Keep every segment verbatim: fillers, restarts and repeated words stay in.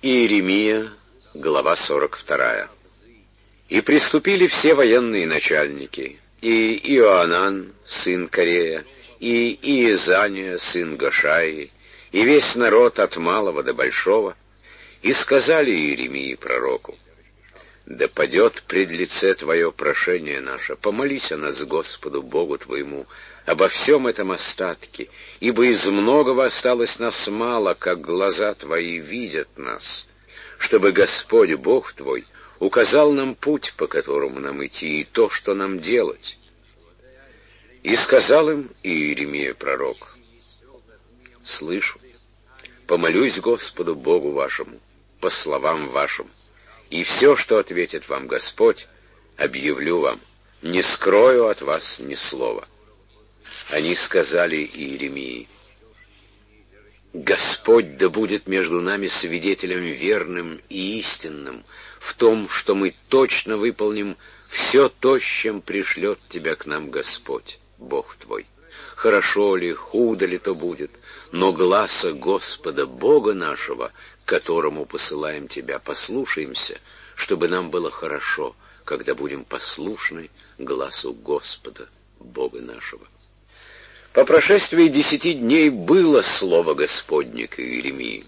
Иеремия, глава сорок вторая. «И приступили все военные начальники, и Иоанан, сын Корея, и Иезания, сын Гошаи, и весь народ от малого до большого, и сказали Иеремии пророку: да падет пред лице Твое прошение наше, помолись о нас Господу Богу Твоему обо всем этом остатке, ибо из многого осталось нас мало, как глаза Твои видят нас, чтобы Господь Бог Твой указал нам путь, по которому нам идти, и то, что нам делать. И сказал им Иеремия пророк: слышу, помолюсь Господу Богу вашему по словам вашим, и все, что ответит вам Господь, объявлю вам, не скрою от вас ни слова. Они сказали Иеремии: Господь да будет между нами свидетелем верным и истинным в том, что мы точно выполним все то, с чем пришлет тебя к нам Господь, Бог твой. Хорошо ли, худо ли то будет, но гласа Господа Бога нашего, к которому посылаем тебя, послушаемся, чтобы нам было хорошо, когда будем послушны гласу Господа Бога нашего. По прошествии десяти дней было слово Господне к Иеремии.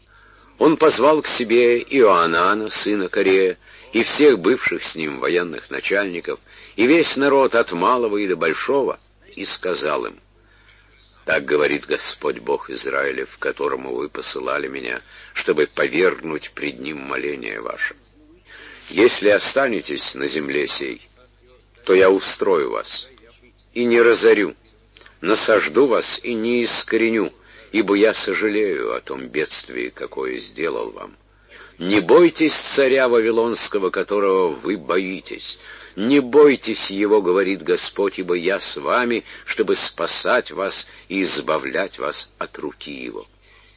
Он позвал к себе Иоанана, сына Корея, и всех бывших с ним военных начальников, и весь народ от малого и до большого, и сказал им: так говорит Господь Бог Израилев, которому вы посылали меня, чтобы повергнуть пред ним моление ваше. Если останетесь на земле сей, то я устрою вас и не разорю, насажду вас и не искореню, ибо я сожалею о том бедствии, какое сделал вам. Не бойтесь царя Вавилонского, которого вы боитесь. Не бойтесь его, говорит Господь, ибо я с вами, чтобы спасать вас и избавлять вас от руки его.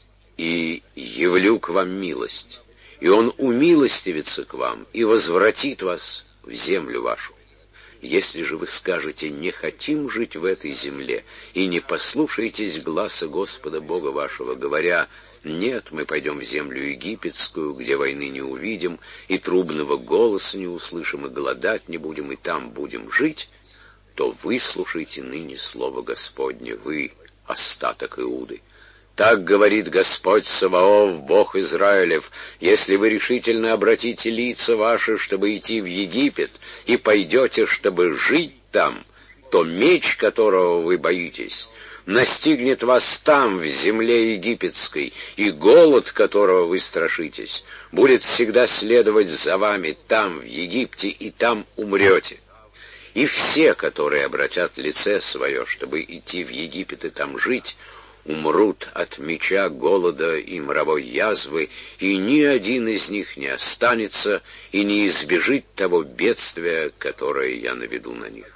И явлю к вам милость, и он умилостивится к вам и возвратит вас в землю вашу. Если же вы скажете: не хотим жить в этой земле, и не послушаетесь гласа Господа Бога вашего, говоря: нет, мы пойдем в землю египетскую, где войны не увидим, и трубного голоса не услышим, и голодать не будем, и там будем жить, то выслушайте ныне слово Господне, вы, остаток Иуды. Так говорит Господь Саваоф, Бог Израилев: если вы решительно обратите лица ваши, чтобы идти в Египет, и пойдете, чтобы жить там, то меч, которого вы боитесь, настигнет вас там, в земле египетской, и голод, которого вы страшитесь, будет всегда следовать за вами там, в Египте, и там умрете. И все, которые обратят лице свое, чтобы идти в Египет и там жить, умрут от меча, голода и моровой язвы, и ни один из них не останется и не избежит того бедствия, которое я наведу на них.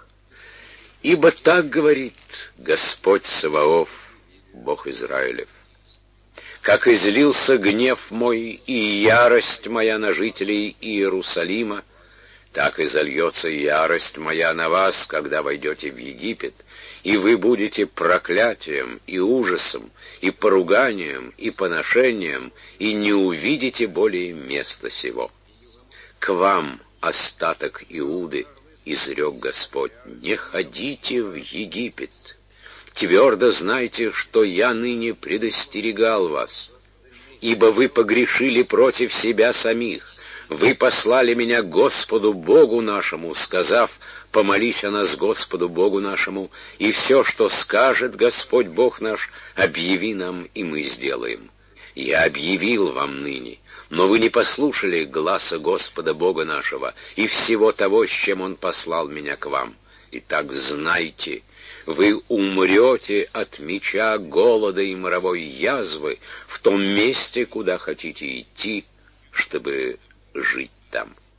Ибо так говорит Господь Саваоф, Бог Израилев: как излился гнев мой и ярость моя на жителей Иерусалима, так и зальется ярость моя на вас, когда войдете в Египет, и вы будете проклятием и ужасом, и поруганием, и поношением, и не увидите более места сего. К вам, остаток Иуды, изрек Господь: не ходите в Египет. Твердо знайте, что я ныне предостерегал вас, ибо вы погрешили против себя самих. Вы послали меня Господу Богу нашему, сказав: помолись о нас Господу Богу нашему, и все, что скажет Господь Бог наш, объяви нам, и мы сделаем. Я объявил вам ныне, но вы не послушали гласа Господа Бога нашего и всего того, с чем Он послал меня к вам. Итак, знайте, вы умрете от меча, голода и моровой язвы в том месте, куда хотите идти, чтобы жить там.